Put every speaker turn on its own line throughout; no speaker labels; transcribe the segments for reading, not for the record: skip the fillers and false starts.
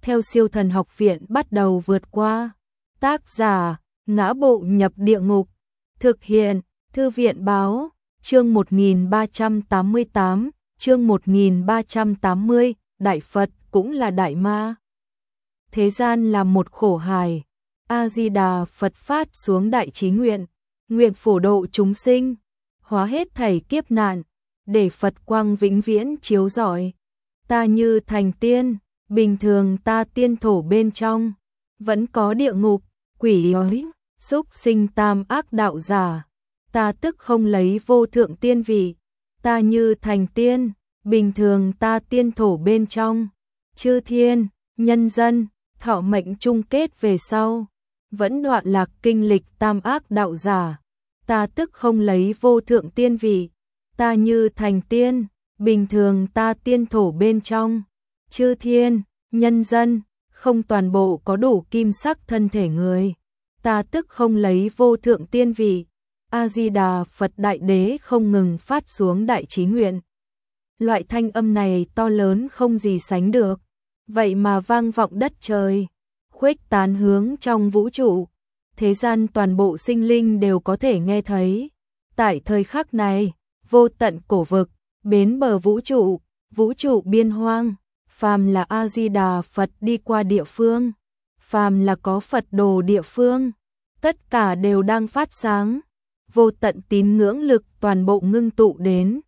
theo Siêu Thần Học Viện bắt đầu vượt qua. Tác giả: Ngã Bộ Nhập Địa Ngục. Thực hiện: Thư viện báo. Chương 1388, chương 1380, Đại Phật cũng là Đại Ma. Thế gian là một khổ hài. A-di-đà Phật phát xuống đại chí nguyện, nguyện phổ độ chúng sinh, hóa hết thảy kiếp nạn, để Phật quang vĩnh viễn chiếu rọi. Ta như thành tiên, bình thường ta tiên thổ bên trong, vẫn có địa ngục, quỷ ói, súc sinh tam ác đạo giả. Ta tức không lấy vô thượng tiên vị, ta như thành tiên, bình thường ta tiên thổ bên trong, chư thiên, nhân dân, thọ mệnh chung kết về sau, vẫn đoạn lạc kinh lịch tam ác đạo giả. Ta tức không lấy vô thượng tiên vị, ta như thành tiên, bình thường ta tiên thổ bên trong, chư thiên, nhân dân, không toàn bộ có đủ kim sắc thân thể người. Ta tức không lấy vô thượng tiên vị. A-di-đà Phật Đại Đế không ngừng phát xuống đại chí nguyện. Loại thanh âm này to lớn không gì sánh được, vậy mà vang vọng đất trời, khuếch tán hướng trong vũ trụ. Thế gian toàn bộ sinh linh đều có thể nghe thấy. Tại thời khắc này, vô tận cổ vực, bến bờ vũ trụ biên hoang, phàm là A-di-đà Phật đi qua địa phương, phàm là có Phật đồ địa phương, tất cả đều đang phát sáng. Vô tận tín ngưỡng lực toàn bộ ngưng tụ đến,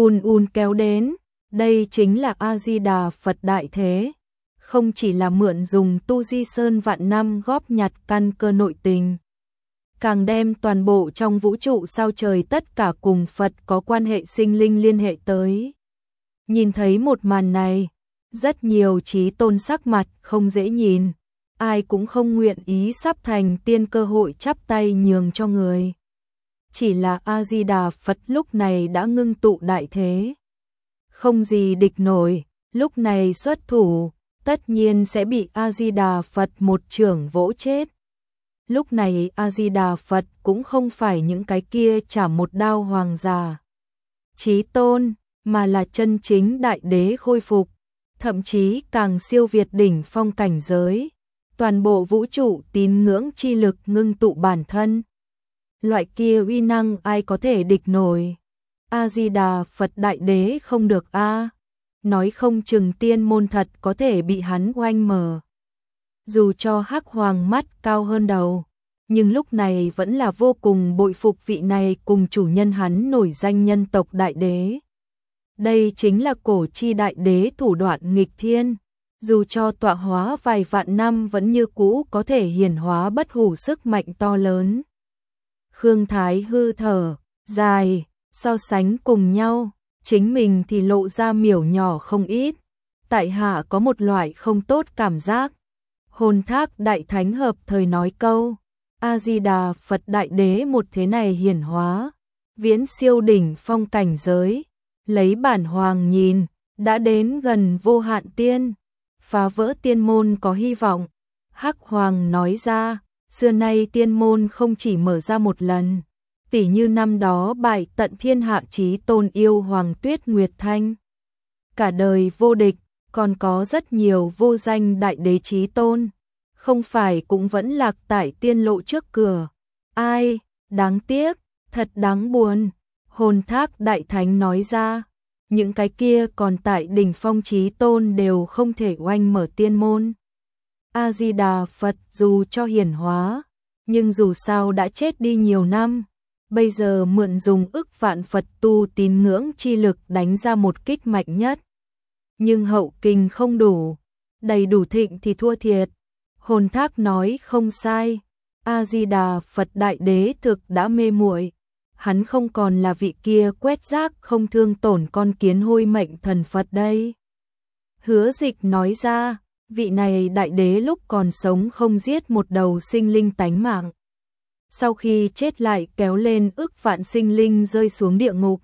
kéo đến. Đây chính là A-di-đà Phật đại thế, không chỉ là mượn dùng tu di sơn vạn năm góp nhặt căn cơ nội tình, càng đem toàn bộ trong vũ trụ sao trời tất cả cùng Phật có quan hệ sinh linh liên hệ tới. Nhìn thấy một màn này, rất nhiều chí tôn sắc mặt không dễ nhìn, ai cũng không nguyện ý sắp thành tiên cơ hội chắp tay nhường cho người. Chỉ là A-di-đà Phật lúc này đã ngưng tụ đại thế, không gì địch nổi, lúc này xuất thủ, tất nhiên sẽ bị A-di-đà Phật một chưởng vỗ chết. Lúc này A-di-đà Phật cũng không phải những cái kia chả một đao hoàng giả, chí tôn, mà là chân chính đại đế khôi phục, thậm chí càng siêu việt đỉnh phong cảnh giới. Toàn bộ vũ trụ tín ngưỡng chi lực ngưng tụ bản thân. Loại kia uy năng ai có thể địch nổi. A-di-đà Phật đại đế không được a, nói không chừng tiên môn thật có thể bị hắn oanh mở. Dù cho Hắc Hoàng mắt cao hơn đầu, nhưng lúc này vẫn là vô cùng bội phục vị này cùng chủ nhân hắn nổi danh nhân tộc đại đế. Đây chính là cổ chi đại đế thủ đoạn nghịch thiên, dù cho tọa hóa vài vạn năm vẫn như cũ có thể hiển hóa bất hủ sức mạnh to lớn. Khương Thái hư thở dài, so sánh cùng nhau, chính mình thì lộ ra miểu nhỏ không ít. Tại hạ có một loại không tốt cảm giác. Hồn Thác đại thánh hợp thời nói câu, A-di-đà Phật đại đế một thế này hiển hóa, viễn siêu đỉnh phong cảnh giới, lấy bản hoàng nhìn, đã đến gần vô hạn tiên, phá vỡ tiên môn có hy vọng. Hắc Hoàng nói ra, xưa nay tiên môn không chỉ mở ra một lần, tỉ như năm đó bại tận thiên hạ chí tôn yêu hoàng Tuyết Nguyệt Thanh, cả đời vô địch, còn có rất nhiều vô danh đại đế chí tôn, không phải cũng vẫn lạc tại tiên lộ trước cửa. Ai, đáng tiếc, thật đáng buồn. Hồn Thác đại thánh nói ra, những cái kia còn tại đỉnh phong chí tôn đều không thể oanh mở tiên môn. A-di-đà Phật dù cho hiển hóa, nhưng dù sao đã chết đi nhiều năm, bây giờ mượn dùng ức vạn Phật tu tín ngưỡng chi lực đánh ra một kích mạnh nhất. Nhưng hậu kinh không đủ, đầy đủ thịnh thì thua thiệt. Hồn Thác nói không sai, A-di-đà Phật đại đế thực đã mê muội, hắn không còn là vị kia quét rác không thương tổn con kiến hôi mệnh thần Phật đây. Hứa Dịch nói ra, vị này đại đế lúc còn sống không giết một đầu sinh linh tánh mạng, sau khi chết lại kéo lên ức vạn sinh linh rơi xuống địa ngục.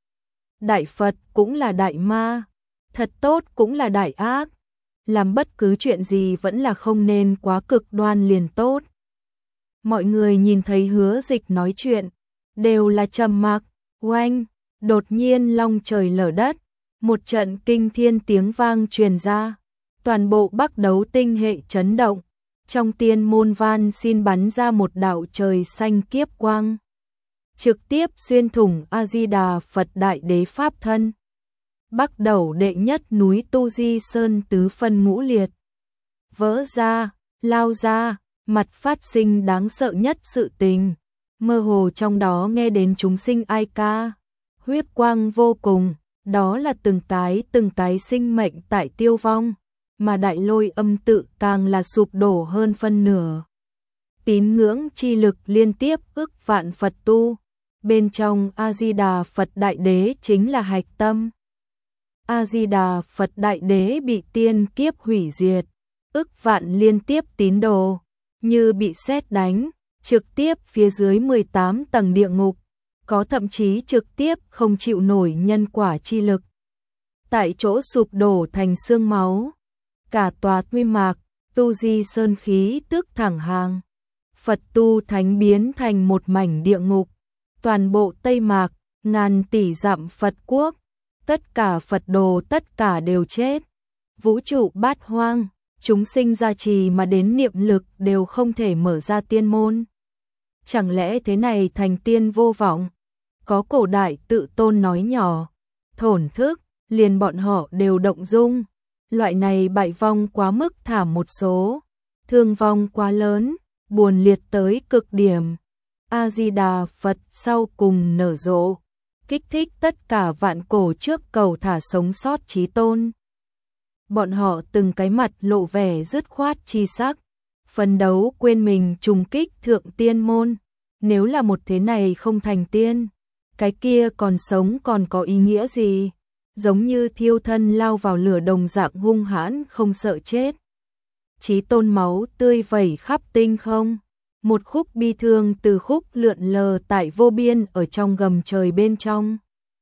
Đại Phật cũng là đại ma, thật tốt cũng là đại ác, làm bất cứ chuyện gì vẫn là không nên quá cực đoan liền tốt. Mọi người nhìn thấy Hứa Dịch nói chuyện, đều là trầm mặc. Oanh, đột nhiên long trời lở đất, một trận kinh thiên tiếng vang truyền ra, Toàn bộ Bắc Đấu tinh hệ chấn động, trong tiên môn van xin bắn ra một đạo trời xanh kiếp quang, trực tiếp xuyên thủng A Di Đà Phật Đại Đế pháp thân. Bắc Đấu đệ nhất núi Tu Di Sơn tứ phân ngũ liệt, vỡ ra, lao ra, mặt phát sinh đáng sợ nhất sự tình, mơ hồ trong đó nghe đến chúng sinh ai ca, huyết quang vô cùng, đó là từng cái sinh mệnh tại tiêu vong, mà đại lôi âm tự càng là sụp đổ hơn phân nửa. Tín ngưỡng chi lực liên tiếp ức vạn Phật tu, bên trong A Di Đà Phật Đại Đế chính là hạch tâm. A Di Đà Phật Đại Đế bị tiên kiếp hủy diệt, ức vạn liên tiếp tín đồ như bị sét đánh, trực tiếp phía dưới 18 tầng địa ngục, có thậm chí trực tiếp không chịu nổi nhân quả chi lực, tại chỗ sụp đổ thành xương máu. Cả tòa Tuy Mạc, Tu Di Sơn khí tức thẳng hàng, Phật tu thánh biến thành một mảnh địa ngục. Toàn bộ Tây Mạc, ngàn tỷ dặm Phật quốc, tất cả Phật đồ tất cả đều chết. Vũ trụ bát hoang, chúng sinh gia trì mà đến niệm lực đều không thể mở ra tiên môn. Chẳng lẽ thế này thành tiên vô vọng? Có cổ đại tự tôn nói nhỏ, thổn thức, liền bọn họ đều động dung. Loại này bại vong quá mức thảm một số, thương vong quá lớn, buồn liệt tới cực điểm. A Di Đà Phật sau cùng nở rộ, kích thích tất cả vạn cổ trước cầu thả sống sót chí tôn. Bọn họ từng cái mặt lộ vẻ dứt khoát chi sắc, phấn đấu quên mình trùng kích thượng tiên môn. Nếu là một thế này không thành tiên, cái kia còn sống còn có ý nghĩa gì? Giống như thiêu thân lao vào lửa đồng dạng hung hãn không sợ chết. Chí tôn máu tươi vẩy khắp tinh không, một khúc bi thương từ khúc lượn lờ tại vô biên ở trong gầm trời bên trong.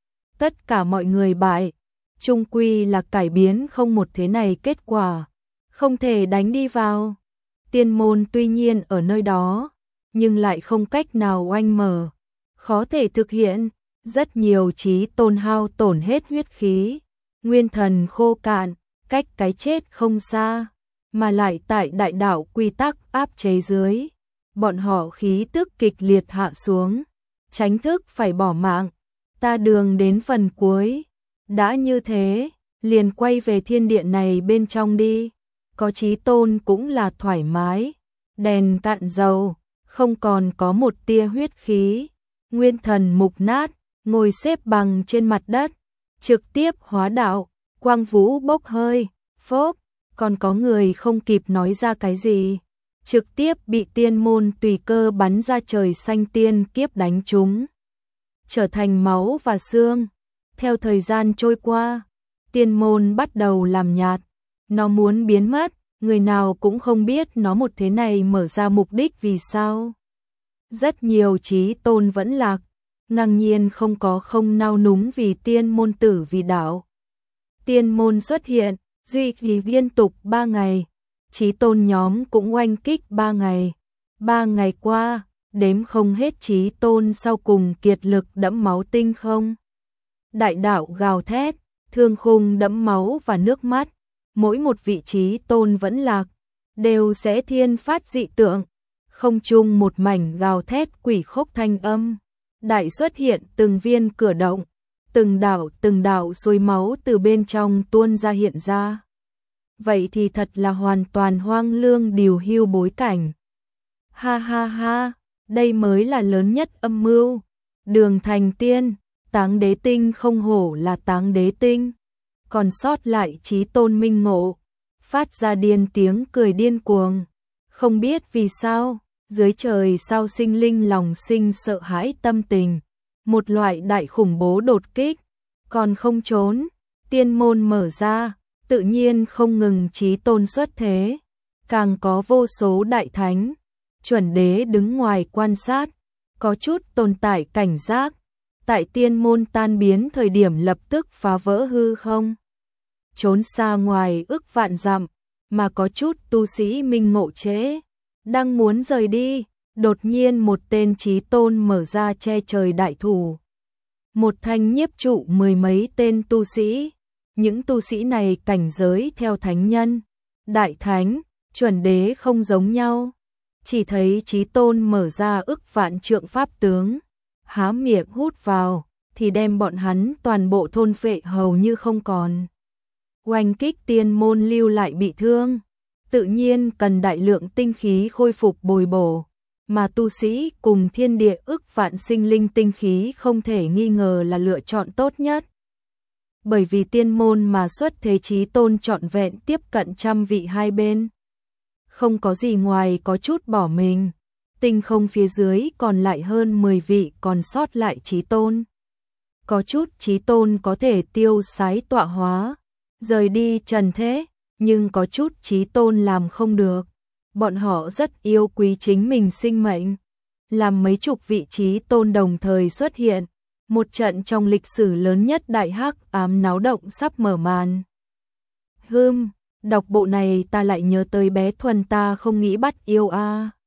Tất cả mọi người bại, chung quy là cải biến không một thế này kết quả, không thể đánh đi vào. Tiên môn tuy nhiên ở nơi đó, nhưng lại không cách nào oanh mở, khó thể thực hiện. Rất nhiều chí tôn hao tổn hết huyết khí, nguyên thần khô cạn, cách cái chết không xa, mà lại tại đại đạo quy tắc áp chế dưới, bọn họ khí tức kịch liệt hạ xuống, tránh thức phải bỏ mạng. Ta đường đến phần cuối, đã như thế, liền quay về thiên điện này bên trong đi. Có chí tôn cũng là thoải mái, đèn cạn dầu, không còn có một tia huyết khí, nguyên thần mục nát, ngồi xếp bằng trên mặt đất, trực tiếp hóa đạo, quang vũ bốc hơi, phốp, còn có người không kịp nói ra cái gì, trực tiếp bị tiên môn tùy cơ bắn ra trời xanh tiên kiếp đánh trúng, trở thành máu và xương. Theo thời gian trôi qua, tiên môn bắt đầu làm nhạt, nó muốn biến mất, người nào cũng không biết nó một thế này mở ra mục đích vì sao. Rất nhiều chí tôn vẫn lạc, ngang nhiên không nao núng vì tiên môn tử vì đạo. Tiên môn xuất hiện, duy trì liên tục 3 ngày, chí tôn nhóm cũng oanh kích 3 ngày. 3 ngày qua, đếm không hết chí tôn sau cùng kiệt lực đẫm máu tinh không. Đại đạo gào thét, thương khung đẫm máu và nước mắt, mỗi một vị chí tôn vẫn lạc, đều sẽ thiên phát dị tượng, không chung một mảnh gào thét quỷ khốc thanh âm. Đại xuất hiện từng viên cửa động, từng đạo suối máu từ bên trong tuôn ra hiện ra. Vậy thì thật là hoàn toàn hoang lương điều hưu bối cảnh. Ha ha ha, đây mới là lớn nhất âm mưu. Đường thành tiên, Táng Đế Tinh không hổ là Táng Đế Tinh. Còn sót lại chí tôn minh ngộ, phát ra điên tiếng cười điên cuồng. Không biết vì sao, dưới trời sao sinh linh lòng sinh sợ hãi tâm tình, một loại đại khủng bố đột kích, còn không trốn, tiên môn mở ra, tự nhiên không ngừng chí tôn xuất thế, càng có vô số đại thánh, chuẩn đế đứng ngoài quan sát, có chút tồn tại cảnh giác, tại tiên môn tan biến thời điểm lập tức phá vỡ hư không, trốn xa ngoài ức vạn dặm, mà có chút tu sĩ minh ngộ trễ, đang muốn rời đi, đột nhiên một tên chí tôn mở ra che trời đại thủ. Một thanh nhiếp trụ mười mấy tên tu sĩ, những tu sĩ này cảnh giới theo thánh nhân, đại thánh, chuẩn đế không giống nhau. Chỉ thấy Chí Tôn mở ra ức vạn trượng pháp tướng, há miệng hút vào, thì đem bọn hắn toàn bộ thôn phệ hầu như không còn. Oanh kích tiên môn lưu lại bị thương, tự nhiên cần đại lượng tinh khí khôi phục bồi bổ, mà tu sĩ cùng thiên địa ức vạn sinh linh tinh khí không thể nghi ngờ là lựa chọn tốt nhất. Bởi vì tiên môn mà xuất thế Chí Tôn trọn vẹn tiếp cận 100 vị hai bên. Không có gì ngoài có chút bỏ mình, tinh không phía dưới còn lại hơn 10 vị còn sót lại Chí Tôn. Có chút Chí Tôn có thể tiêu sái tọa hóa, rời đi trần thế, nhưng có chút Chí Tôn làm không được. Bọn họ rất yêu quý chính mình sinh mệnh, làm mấy chục vị Chí Tôn đồng thời xuất hiện, một trận trong lịch sử lớn nhất đại hắc ám náo động sắp mở màn. Đọc bộ này ta lại nhớ tới bé Thuần ta không nghĩ bắt yêu a.